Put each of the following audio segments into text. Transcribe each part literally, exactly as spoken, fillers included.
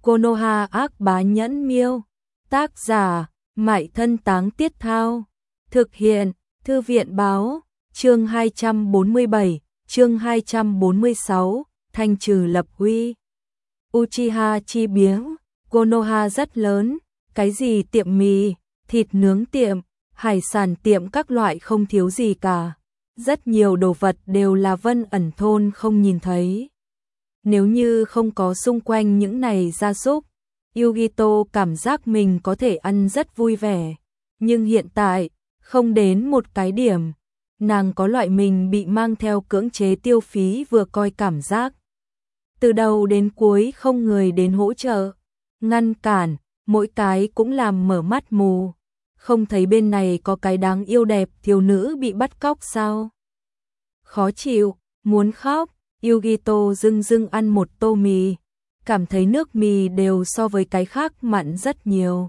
Konoha ác bá nhẫn miêu. Tác giả, Mại Thân Táng Tiết Thao. Thực hiện, Thư viện báo. Chương hai trăm bốn mươi bảy, chương hai trăm bốn mươi sáu, thanh trừ lập uy. Uchiha chi biếng, Konoha rất lớn, cái gì tiệm mì, thịt nướng tiệm, hải sản tiệm các loại không thiếu gì cả. Rất nhiều đồ vật đều là Vân Ẩn thôn không nhìn thấy. Nếu như không có xung quanh những này gia súc, Yugito cảm giác mình có thể ăn rất vui vẻ. Nhưng hiện tại, không đến một cái điểm, nàng có loại mình bị mang theo cưỡng chế tiêu phí vừa coi cảm giác. Từ đầu đến cuối không người đến hỗ trợ, ngăn cản, mỗi cái cũng làm mở mắt mù. Không thấy bên này có cái đáng yêu đẹp thiếu nữ bị bắt cóc sao? Khó chịu, muốn khóc, Yugito dưng dưng ăn một tô mì, cảm thấy nước mì đều so với cái khác mặn rất nhiều.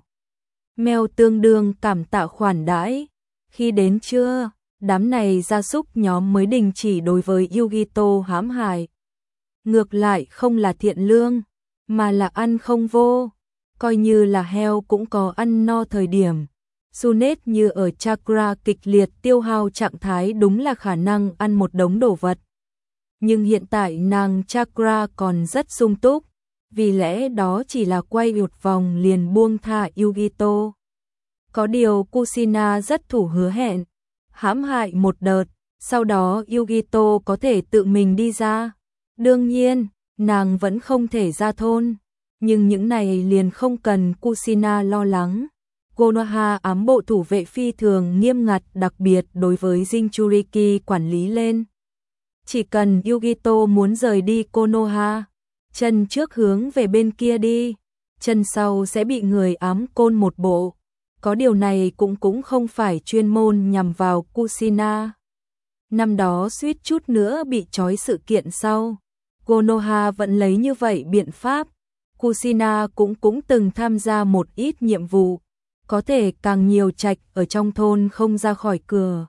Mèo tương đương cảm tạ khoản đãi. Khi đến trưa, đám này gia súc nhóm mới đình chỉ đối với Yugito hãm hại. Ngược lại không là thiện lương, mà là ăn không vô. Coi như là heo cũng có ăn no thời điểm. Sunet như ở chakra kịch liệt tiêu hao trạng thái đúng là khả năng ăn một đống đồ vật. Nhưng hiện tại nàng chakra còn rất sung túc, vì lẽ đó chỉ là quay một vòng liền buông tha Yugito. Có điều Kushina rất thủ hứa hẹn, hãm hại một đợt, sau đó Yugito có thể tự mình đi ra. Đương nhiên, nàng vẫn không thể ra thôn, nhưng những này liền không cần Kushina lo lắng. Konoha ám bộ thủ vệ phi thường nghiêm ngặt, đặc biệt đối với Jinchuriki quản lý lên. Chỉ cần Yugito muốn rời đi Konoha, chân trước hướng về bên kia đi, chân sau sẽ bị người ám côn một bộ. Có điều này cũng cũng không phải chuyên môn nhằm vào Kushina. Năm đó suýt chút nữa bị trói sự kiện sau, Konoha vẫn lấy như vậy biện pháp. Kushina cũng cũng từng tham gia một ít nhiệm vụ, có thể càng nhiều trạch ở trong thôn không ra khỏi cửa.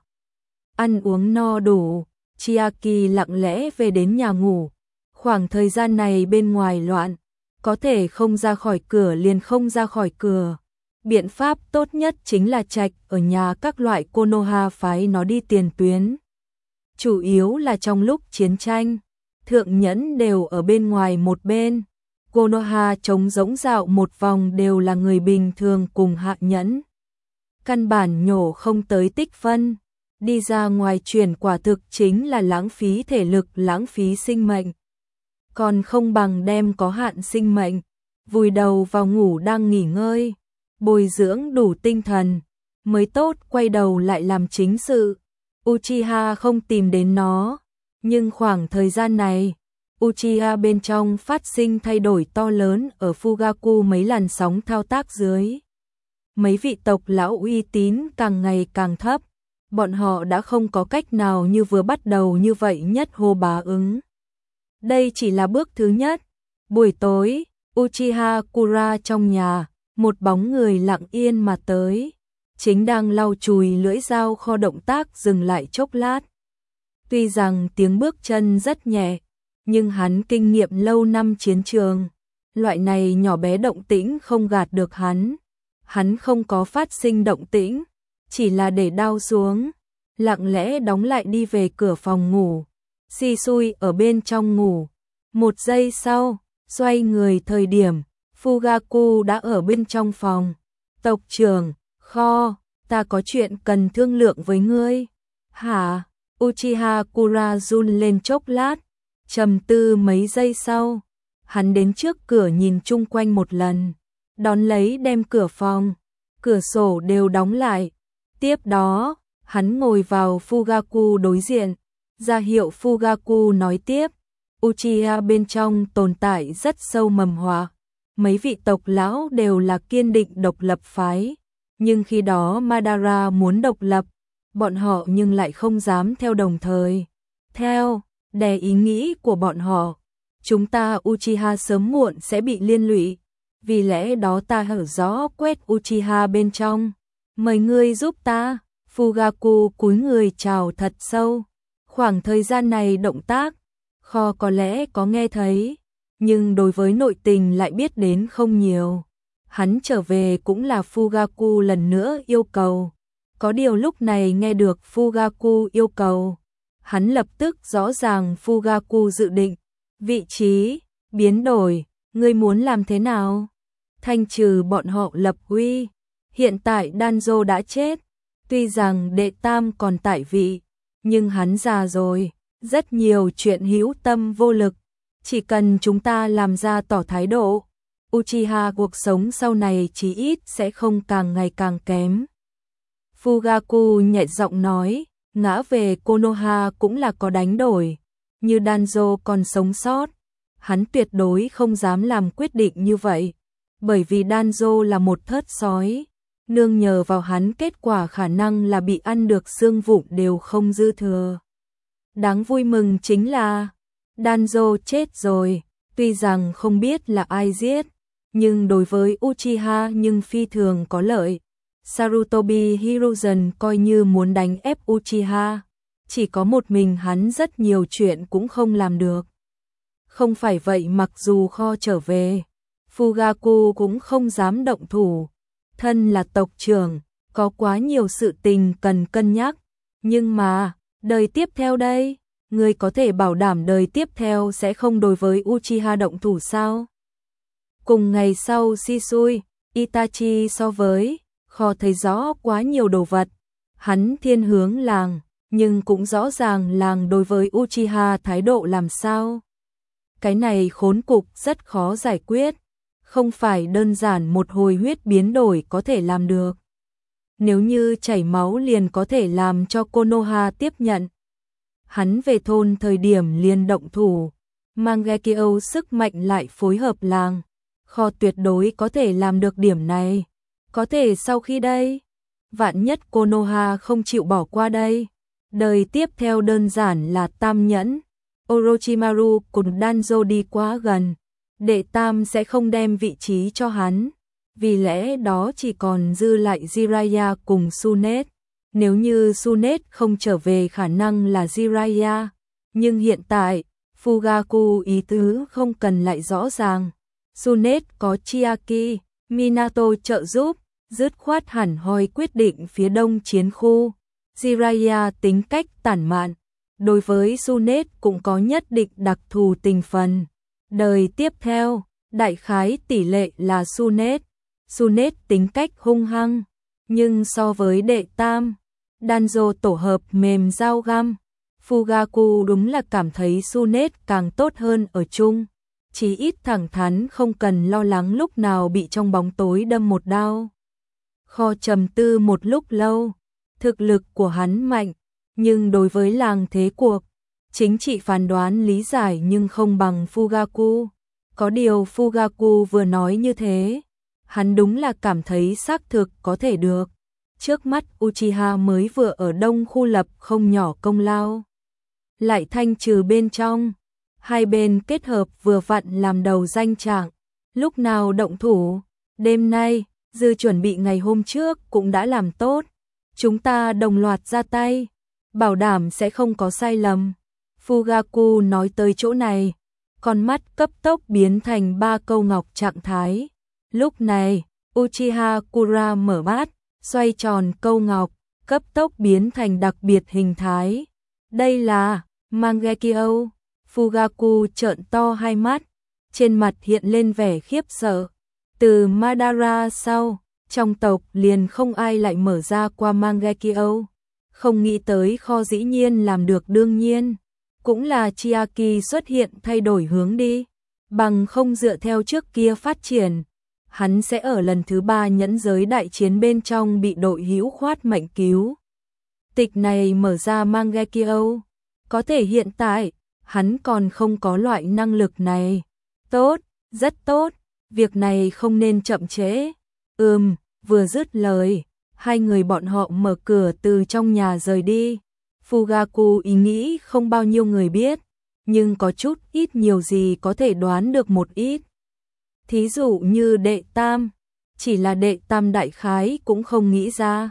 Ăn uống no đủ, Chiaki lặng lẽ về đến nhà ngủ. Khoảng thời gian này bên ngoài loạn, có thể không ra khỏi cửa liền không ra khỏi cửa. Biện pháp tốt nhất chính là trạch ở nhà các loại Konoha phái nó đi tiền tuyến. Chủ yếu là trong lúc chiến tranh, thượng nhẫn đều ở bên ngoài một bên. Konoha trống rỗng dạo một vòng đều là người bình thường cùng hạ nhẫn. Căn bản nhổ không tới tích phân. Đi ra ngoài chuyển quả thực chính là lãng phí thể lực, lãng phí sinh mệnh. Còn không bằng đem có hạn sinh mệnh, vùi đầu vào ngủ đang nghỉ ngơi, bồi dưỡng đủ tinh thần, mới tốt quay đầu lại làm chính sự. Uchiha không tìm đến nó, nhưng khoảng thời gian này, Uchiha bên trong phát sinh thay đổi to lớn ở Fugaku mấy làn sóng thao tác dưới. Mấy vị tộc lão uy tín càng ngày càng thấp, bọn họ đã không có cách nào như vừa bắt đầu như vậy nhất hô bá ứng. Đây chỉ là bước thứ nhất. Buổi tối, Uchiha Kura trong nhà, một bóng người lặng yên mà tới, chính đang lau chùi lưỡi dao kho, động tác dừng lại chốc lát. Tuy rằng tiếng bước chân rất nhẹ, nhưng hắn kinh nghiệm lâu năm chiến trường, loại này nhỏ bé động tĩnh không gạt được hắn. Hắn không có phát sinh động tĩnh, chỉ là để đao xuống, lặng lẽ đóng lại đi về cửa phòng ngủ. Shisui ở bên trong ngủ. Một giây sau, xoay người thời điểm, Fugaku đã ở bên trong phòng. Tộc trưởng, kho, ta có chuyện cần thương lượng với ngươi. Hả? Uchiha Kura run lên chốc lát, trầm tư mấy giây sau, hắn đến trước cửa nhìn chung quanh một lần, đón lấy đem cửa phòng, cửa sổ đều đóng lại. Tiếp đó, hắn ngồi vào Fugaku đối diện, ra hiệu Fugaku nói tiếp. Uchiha bên trong tồn tại rất sâu mầm họa. Mấy vị tộc lão đều là kiên định độc lập phái, nhưng khi đó Madara muốn độc lập, bọn họ nhưng lại không dám theo đồng thời. Theo, đè ý nghĩ của bọn họ, chúng ta Uchiha sớm muộn sẽ bị liên lụy, vì lẽ đó ta hở rõ quét Uchiha bên trong. Mời ngươi giúp ta. Fugaku cúi người chào thật sâu. Khoảng thời gian này động tác, kho có lẽ có nghe thấy, nhưng đối với nội tình lại biết đến không nhiều. Hắn trở về cũng là Fugaku lần nữa yêu cầu. Có điều lúc này nghe được Fugaku yêu cầu, hắn lập tức rõ ràng Fugaku dự định, vị trí, biến đổi, ngươi muốn làm thế nào? Thanh trừ bọn họ lập uy. Hiện tại Danzo đã chết, tuy rằng đệ tam còn tại vị, nhưng hắn già rồi, rất nhiều chuyện hữu tâm vô lực, chỉ cần chúng ta làm ra tỏ thái độ, Uchiha cuộc sống sau này chí ít sẽ không càng ngày càng kém. Fugaku nhẹ giọng nói, ngã về Konoha cũng là có đánh đổi, như Danzo còn sống sót, hắn tuyệt đối không dám làm quyết định như vậy, bởi vì Danzo là một thớt sói, nương nhờ vào hắn kết quả khả năng là bị ăn được xương vụn đều không dư thừa. Đáng vui mừng chính là Danzo chết rồi, tuy rằng không biết là ai giết, nhưng đối với Uchiha nhưng phi thường có lợi. Sarutobi Hiruzen coi như muốn đánh ép Uchiha, chỉ có một mình hắn rất nhiều chuyện cũng không làm được. Không phải vậy mặc dù kho trở về, Fugaku cũng không dám động thủ. Thân là tộc trưởng, có quá nhiều sự tình cần cân nhắc, nhưng mà, đời tiếp theo đây, người có thể bảo đảm đời tiếp theo sẽ không đối với Uchiha động thủ sao? Cùng ngày sau Shisui, Itachi so với, kho thấy rõ quá nhiều đồ vật, hắn thiên hướng làng, nhưng cũng rõ ràng làng đối với Uchiha thái độ làm sao. Cái này khốn cục rất khó giải quyết, không phải đơn giản một hồi huyết biến đổi có thể làm được. Nếu như chảy máu liền có thể làm cho Konoha tiếp nhận. Hắn về thôn thời điểm liền động thủ, Mangekyo sức mạnh lại phối hợp làng, kho tuyệt đối có thể làm được điểm này. Có thể sau khi đây, vạn nhất Konoha không chịu bỏ qua đây, đời tiếp theo đơn giản là tam nhẫn. Orochimaru cùng Danzo đi quá gần, đệ tam sẽ không đem vị trí cho hắn, vì lẽ đó chỉ còn dư lại Jiraiya cùng Tsunade. Nếu như Tsunade không trở về khả năng là Jiraiya, nhưng hiện tại, Fugaku ý tứ không cần lại rõ ràng. Tsunade có Chiaki, Minato trợ giúp, dứt khoát hẳn hoi quyết định phía đông chiến khu. Jiraiya tính cách tản mạn, đối với Tsunade cũng có nhất định đặc thù tình phần. Đời tiếp theo, đại khái tỷ lệ là Tsunade. Tsunade tính cách hung hăng, nhưng so với đệ tam, Danzo tổ hợp mềm dao găm, Fugaku đúng là cảm thấy Tsunade càng tốt hơn ở chung. Chỉ ít thẳng thắn không cần lo lắng lúc nào bị trong bóng tối đâm một đao. Kho trầm tư một lúc lâu, thực lực của hắn mạnh, nhưng đối với làng thế cuộc, chính trị phán đoán lý giải nhưng không bằng Fugaku. Có điều Fugaku vừa nói như thế, hắn đúng là cảm thấy xác thực có thể được. Trước mắt Uchiha mới vừa ở đông khu lập không nhỏ công lao, lại thanh trừ bên trong, hai bên kết hợp vừa vặn làm đầu danh trạng. Lúc nào động thủ, đêm nay, dư chuẩn bị ngày hôm trước cũng đã làm tốt. Chúng ta đồng loạt ra tay, bảo đảm sẽ không có sai lầm. Fugaku nói tới chỗ này, con mắt cấp tốc biến thành ba câu ngọc trạng thái. Lúc này, Uchiha Kura mở bát, xoay tròn câu ngọc, cấp tốc biến thành đặc biệt hình thái. Đây là Mangekyo. Fugaku trợn to hai mắt, trên mặt hiện lên vẻ khiếp sợ. Từ Madara sau, trong tộc liền không ai lại mở ra qua Mangekyo. Không nghĩ tới kho dĩ nhiên làm được, đương nhiên cũng là Chiaki xuất hiện thay đổi hướng đi, bằng không dựa theo trước kia phát triển, hắn sẽ ở lần thứ ba nhẫn giới đại chiến bên trong bị đội hữu khoát mệnh cứu. Tịch này mở ra Mangekyo, có thể hiện tại hắn còn không có loại năng lực này. Tốt, rất tốt, việc này không nên chậm trễ. Ừm, vừa dứt lời, hai người bọn họ mở cửa từ trong nhà rời đi. Fugaku ý nghĩ không bao nhiêu người biết, nhưng có chút ít nhiều gì có thể đoán được một ít. Thí dụ như đệ tam, chỉ là đệ tam đại khái cũng không nghĩ ra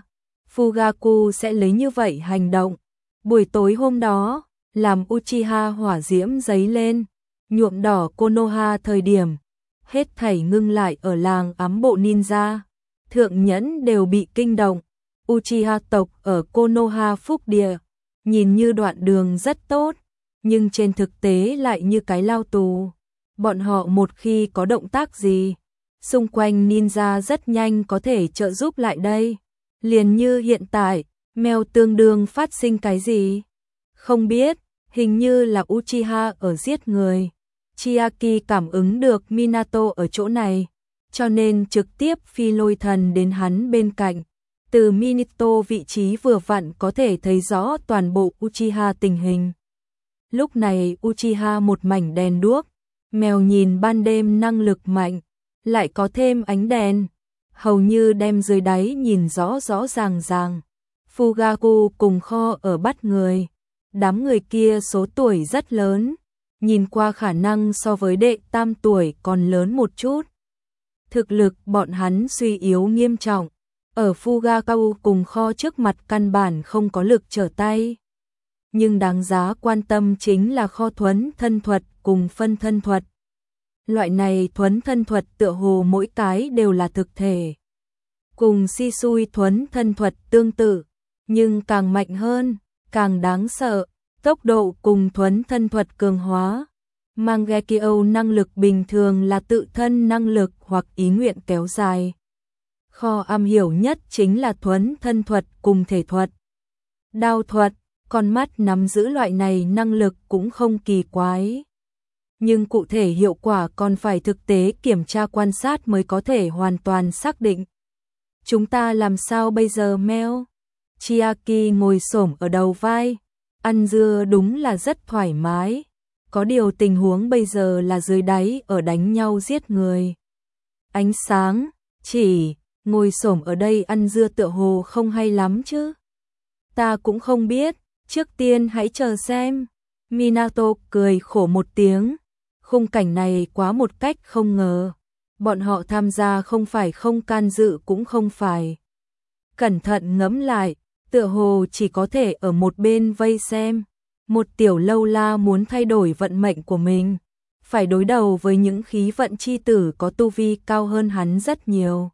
Fugaku sẽ lấy như vậy hành động. Buổi tối hôm đó, làm Uchiha hỏa diễm dấy lên, nhuộm đỏ Konoha thời điểm, hết thảy ngưng lại ở làng ám bộ ninja. Thượng nhẫn đều bị kinh động. Uchiha tộc ở Konoha Phúc Địa, nhìn như đoạn đường rất tốt, nhưng trên thực tế lại như cái lao tù. Bọn họ một khi có động tác gì, xung quanh ninja rất nhanh có thể trợ giúp lại đây. Liền như hiện tại, Mèo tương đương phát sinh cái gì? Không biết, hình như là Uchiha ở giết người. Chiaki cảm ứng được Minato ở chỗ này, cho nên trực tiếp phi lôi thần đến hắn bên cạnh. Từ Minato vị trí vừa vặn có thể thấy rõ toàn bộ Uchiha tình hình. Lúc này Uchiha một mảnh đèn đuốc, mèo nhìn ban đêm năng lực mạnh, lại có thêm ánh đèn, hầu như đem dưới đáy nhìn rõ rõ ràng ràng. Fugaku cùng Kho ở bắt người, đám người kia số tuổi rất lớn, nhìn qua khả năng so với đệ tam tuổi còn lớn một chút. Thực lực bọn hắn suy yếu nghiêm trọng, ở Fugaku cùng Kho trước mặt căn bản không có lực trở tay. Nhưng đáng giá quan tâm chính là Kho thuấn thân thuật cùng phân thân thuật. Loại này thuấn thân thuật tựa hồ mỗi cái đều là thực thể. Cùng Shisui thuấn thân thuật tương tự, nhưng càng mạnh hơn, càng đáng sợ, tốc độ cùng thuấn thân thuật cường hóa. Mangekyo năng lực bình thường là tự thân năng lực hoặc ý nguyện kéo dài. Kho am hiểu nhất chính là thuấn thân thuật cùng thể thuật. Đao thuật, con mắt nắm giữ loại này năng lực cũng không kỳ quái. Nhưng cụ thể hiệu quả còn phải thực tế kiểm tra quan sát mới có thể hoàn toàn xác định. Chúng ta làm sao bây giờ Meo? Chiaki ngồi xổm ở đầu vai, ăn dưa đúng là rất thoải mái. Có điều tình huống bây giờ là dưới đáy ở đánh nhau giết người. Ánh sáng, chỉ, ngồi xổm ở đây ăn dưa tựa hồ không hay lắm chứ. Ta cũng không biết, trước tiên hãy chờ xem. Minato cười khổ một tiếng, khung cảnh này quá một cách không ngờ. Bọn họ tham gia không phải không can dự cũng không phải. Cẩn thận ngẫm lại, tựa hồ chỉ có thể ở một bên vây xem. Một tiểu lâu la muốn thay đổi vận mệnh của mình, phải đối đầu với những khí vận chi tử có tu vi cao hơn hắn rất nhiều.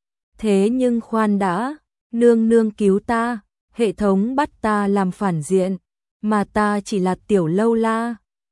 Thế nhưng khoan đã, nương nương cứu ta, hệ thống bắt ta làm phản diện, mà ta chỉ là tiểu lâu la.